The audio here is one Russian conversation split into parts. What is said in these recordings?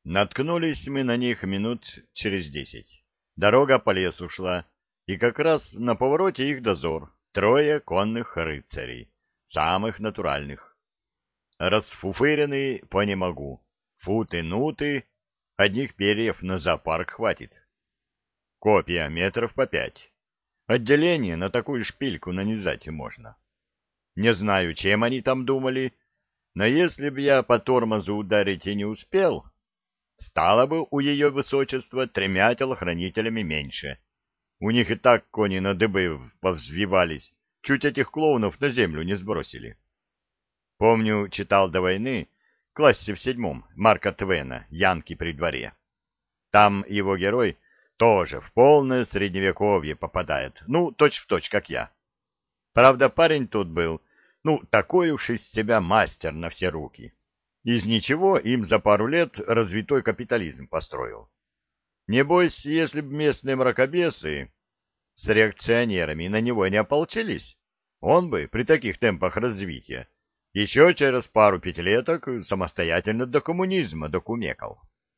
Наткнулись мы на них минут через 10. Дорога по лесу шла, и как раз на повороте их дозор. 3 конных рыцарей, самых натуральных. Расфуфыренный по не могу. Футы-нуты, одних перьев на зоопарк хватит. Копья метров по 5. Отделение на такую шпильку нанизать можно. Не знаю, чем они там думали, но если б я по тормозу ударить и не успел, стало бы у ее высочества 3 телохранителями меньше. У них и так кони на дыбы повзвивались, чуть этих клоунов на землю не сбросили. Помню, читал до войны, в классе в 7-м, Марка Твена «Янки при дворе». Там его герой тоже в полное средневековье попадает, ну, точь-в-точь, как я. Правда, парень тут был, ну, такой уж из себя мастер на все руки. Из ничего им за пару лет развитой капитализм построил. Небось, если б местные мракобесы с реакционерами на него не ополчились, он бы при таких темпах развития еще через пару пятилеток самостоятельно до коммунизма докумекал.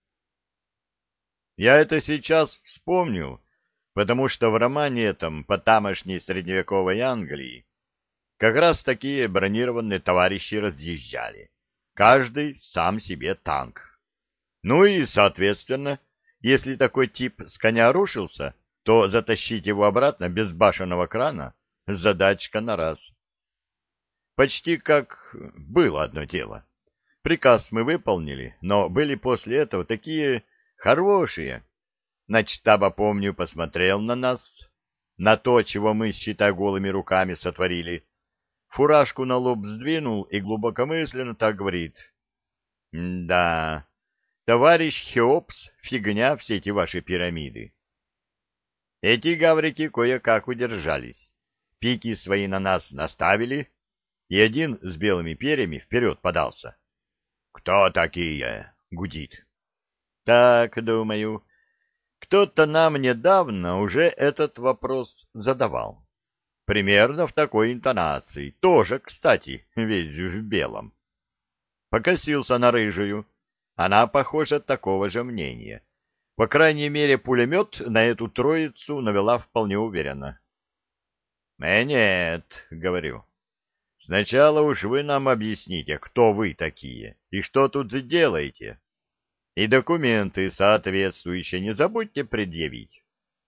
Я это сейчас вспомнил, потому что в романе этом по тамошней средневековой Англии как раз такие бронированные товарищи разъезжали, каждый сам себе танк. Ну и, соответственно, если такой тип с коня рушился, то затащить его обратно без башенного крана — задачка на раз. Почти как было одно дело. Приказ мы выполнили, но были после этого такие хорошие. Начтаба, помню, посмотрел на нас, на то, чего мы, считай, голыми руками сотворили. Фуражку на лоб сдвинул и глубокомысленно так говорит: «Да, товарищ Хеопс, фигня все эти ваши пирамиды». Эти гаврики кое-как удержались, пики свои на нас наставили, и один с белыми перьями вперед подался. «Кто такие?» — гудит. «Так, думаю, кто-то нам недавно уже этот вопрос задавал. Примерно в такой интонации, тоже, кстати, весь в белом». Покосился на рыжую. Она, похоже, такого же мнения. По крайней мере, пулемет на эту троицу навела вполне уверенно. Нет, — говорю, — сначала уж вы нам объясните, кто вы такие и что тут делаете. И документы соответствующие не забудьте предъявить.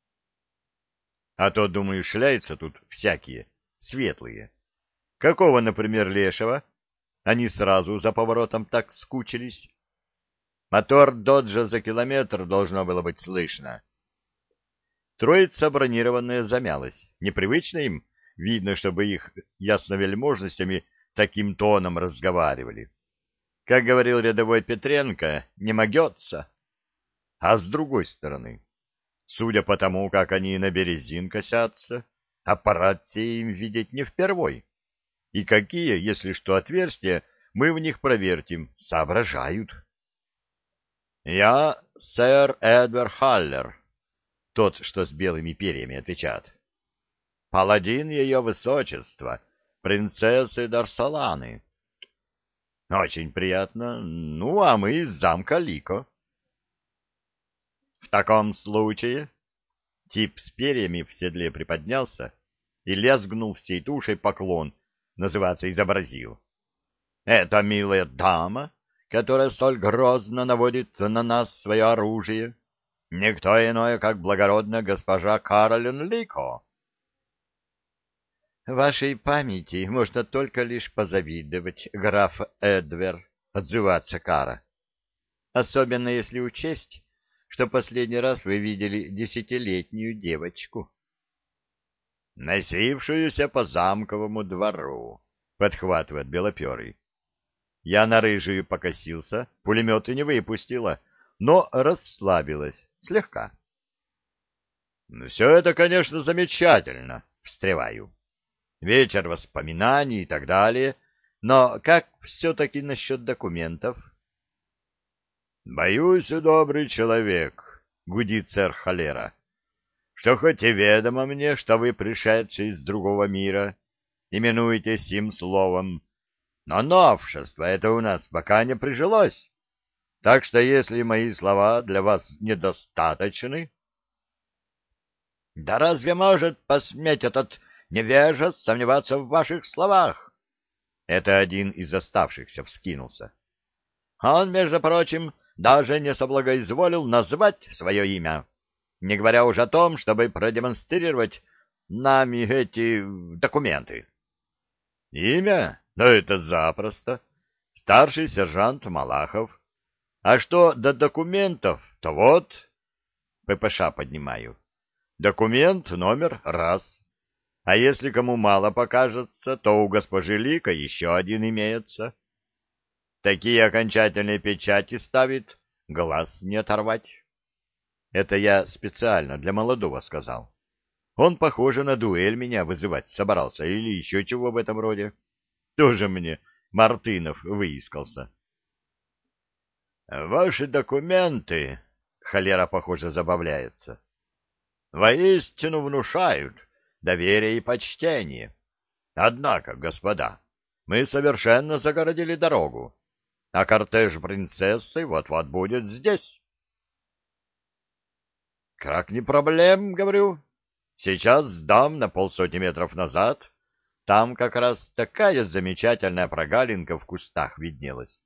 А то, думаю, шляются тут всякие, светлые. Какого, например, лешего? Они сразу за поворотом так скучились. Мотор доджа за километр должно было быть слышно. Троица бронированная замялась. Непривычно им, видно, чтобы их ясновельможностями таким тоном разговаривали. Как говорил рядовой Петренко, не могется. А с другой стороны, судя по тому, как они на березин косятся, аппарат сей им видеть не впервой. И какие, если что, отверстия мы в них провертим, соображают. «Я сэр Эдвард Халлер», тот, что с белыми перьями, отвечает. «Паладин ее высочества, принцессы Дарсаланы». «Очень приятно. Ну, а мы из замка Лико». «В таком случае...» Тип с перьями в седле приподнялся и лязгнул всей тушей поклон, называться изобразил. «Это милая дама, которая столь грозно наводит на нас свое оружие. Никто иное, как благородная госпожа Каролин Лико». «Вашей памяти можно только лишь позавидовать, граф Эдвер», — отзывается Кара. «Особенно если учесть, что последний раз вы видели 10-летнюю девочку». «Носившуюся по замковому двору», — подхватывает белоперый. Я на рыжую покосился, пулемет и не выпустила, но расслабилась слегка. «Все это, конечно, замечательно», — встреваю. «Вечер воспоминаний и так далее, но как все-таки насчет документов?» «Боюсь, добрый человек», — гудит сэр Холера, — «что хоть и ведомо мне, что вы пришедший из другого мира, именуете сим словом, но новшество это у нас пока не прижилось. Так что если мои слова для вас недостаточны... Да разве может посметь этот невежа сомневаться в ваших словах? Это один из оставшихся вскинулся. Он, между прочим, даже не соблагоизволил назвать свое имя, не говоря уже о том, чтобы продемонстрировать нами эти документы. Имя? Ну, это запросто. Старший сержант Малахов. А что до документов, то вот, ППШ поднимаю. Документ номер раз. А если кому мало покажется, то у госпожи Лика еще один имеется. Такие окончательные печати ставит, глаз не оторвать. Это я специально для молодого сказал. Он, похоже, на дуэль меня вызывать собрался или еще чего в этом роде. Тоже мне Мартынов выискался. Ваши документы, холера, похоже, забавляется, воистину внушают доверие и почтение. Однако, господа, мы совершенно загородили дорогу, а кортеж принцессы вот-вот будет здесь. Как не проблем, говорю. Сейчас сдам на 50 метров назад. Там как раз такая замечательная прогалинка в кустах виднелась.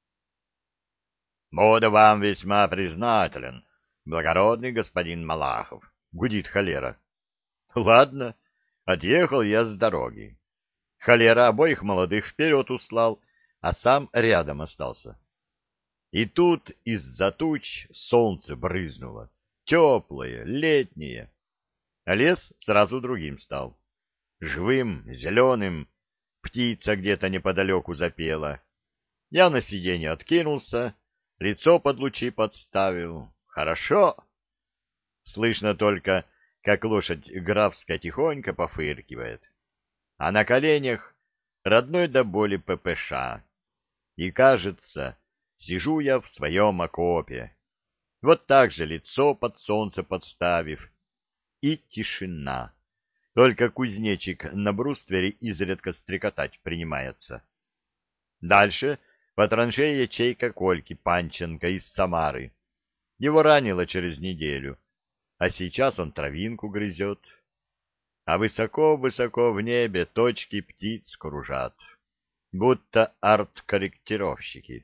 Буду вам весьма признателен, благородный господин Малахов, гудит холера. Ладно, отъехал я с дороги. Холера обоих молодых вперед услал, а сам рядом остался. И тут из-за туч солнце брызнуло, теплое, летнее, а лес сразу другим стал. Живым, зеленым, птица где-то неподалеку запела. Я на сиденье откинулся, лицо под лучи подставил. Хорошо. Слышно только, как лошадь графская тихонько пофыркивает. А на коленях родной до боли ППШ. И, кажется, сижу я в своем окопе. Вот так же лицо под солнце подставив. И тишина. Только кузнечик на бруствере изредка стрекотать принимается. Дальше по траншее ячейка Кольки Панченко из Самары. Его ранило через неделю, а сейчас он травинку грызет. А высоко-высоко в небе точки птиц кружат, будто арт-корректировщики.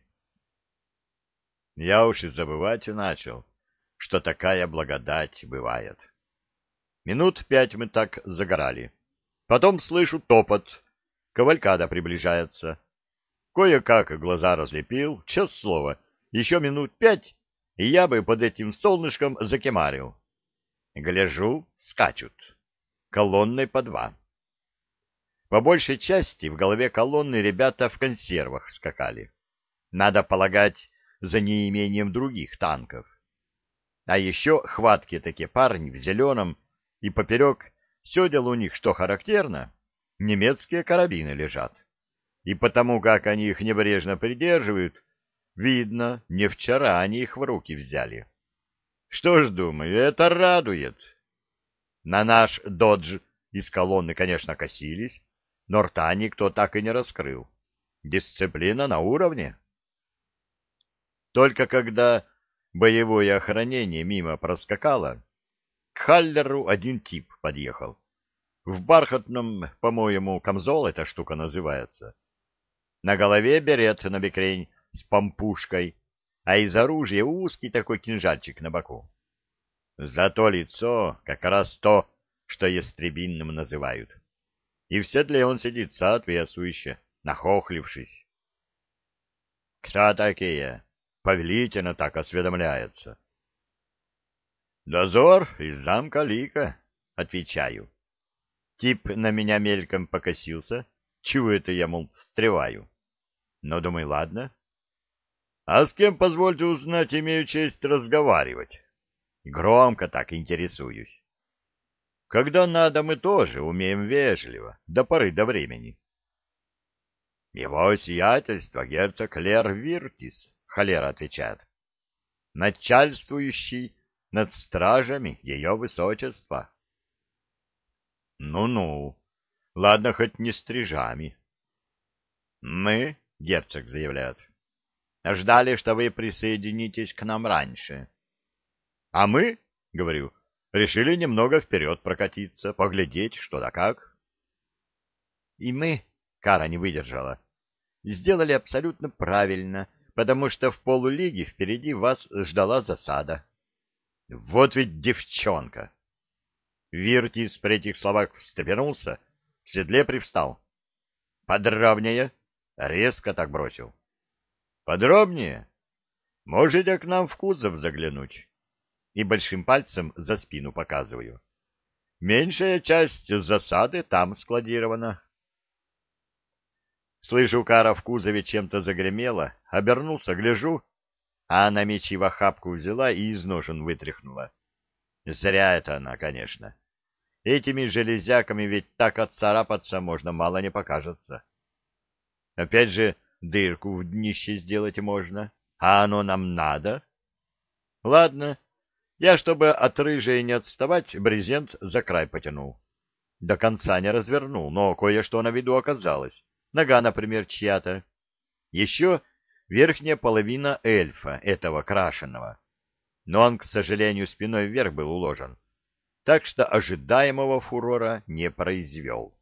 Я уж и забывать начал, что такая благодать бывает. Минут 5 мы так загорали. Потом слышу топот. Кавалькада приближается. Кое-как глаза разлепил, честное слово, еще минут 5, и я бы под этим солнышком закемарил. Гляжу, скачут. Колонной по 2. По большей части в голове колонны ребята в консервах скакали. Надо полагать, за неимением других танков. А еще хваткие такие парни в зеленом, и поперек седел у них, что характерно, немецкие карабины лежат. И потому, как они их небрежно придерживают, видно, не вчера они их в руки взяли. Что ж, думаю, это радует. На наш «Додж» из колонны, конечно, косились, но рта никто так и не раскрыл. Дисциплина на уровне. Только когда боевое охранение мимо проскакало, к Халлеру один тип подъехал. В бархатном, по-моему, камзол эта штука называется. На голове берет набекрень с помпушкой, а из оружия узкий такой кинжальчик на боку. Зато лицо как раз то, что ястребинным называют. И в седле он сидит соответствующе, нахохлившись. Кто такие? Повелительно так осведомляется. Дозор из замка Лика, отвечаю. Тип на меня мельком покосился. Чего это я, мол, встреваю? Но думаю, ладно. А с кем, позвольте узнать, имею честь разговаривать? Громко так интересуюсь. Когда надо, мы тоже умеем вежливо, до поры до времени. Его сиятельство герцог Лер Виртис, холера отвечает. Начальствующий над стражами ее высочества. Ну-ну, ладно, хоть не стрижами. Мы, герцог заявляет, Ждали, что вы присоединитесь к нам раньше. А мы, говорю, решили немного вперед прокатиться, поглядеть, что да как. И мы, Кара не выдержала, сделали абсолютно правильно, потому что в полулиге впереди вас ждала засада. Вот ведь девчонка! Виртис при этих словах встрепенулся, в седле привстал. Подробнее. Резко так бросил. Подробнее. Можете к нам в кузов заглянуть. И большим пальцем за спину показываю. Меньшая часть засады там складирована. Слышу, Кара в кузове чем-то загремела, обернулся, гляжу, а она мечи в охапку взяла и из ножен вытряхнула. Зря это она, конечно. Этими железяками ведь так отцарапаться можно, мало не покажется. Опять же, дырку в днище сделать можно, а оно нам надо. Ладно, я, чтобы от рыжей не отставать, брезент за край потянул. До конца не развернул, но кое-что на виду оказалось. Нога, например, чья-то. Еще верхняя половина эльфа, этого крашеного. Но он, к сожалению, спиной вверх был уложен, так что ожидаемого фурора не произвел.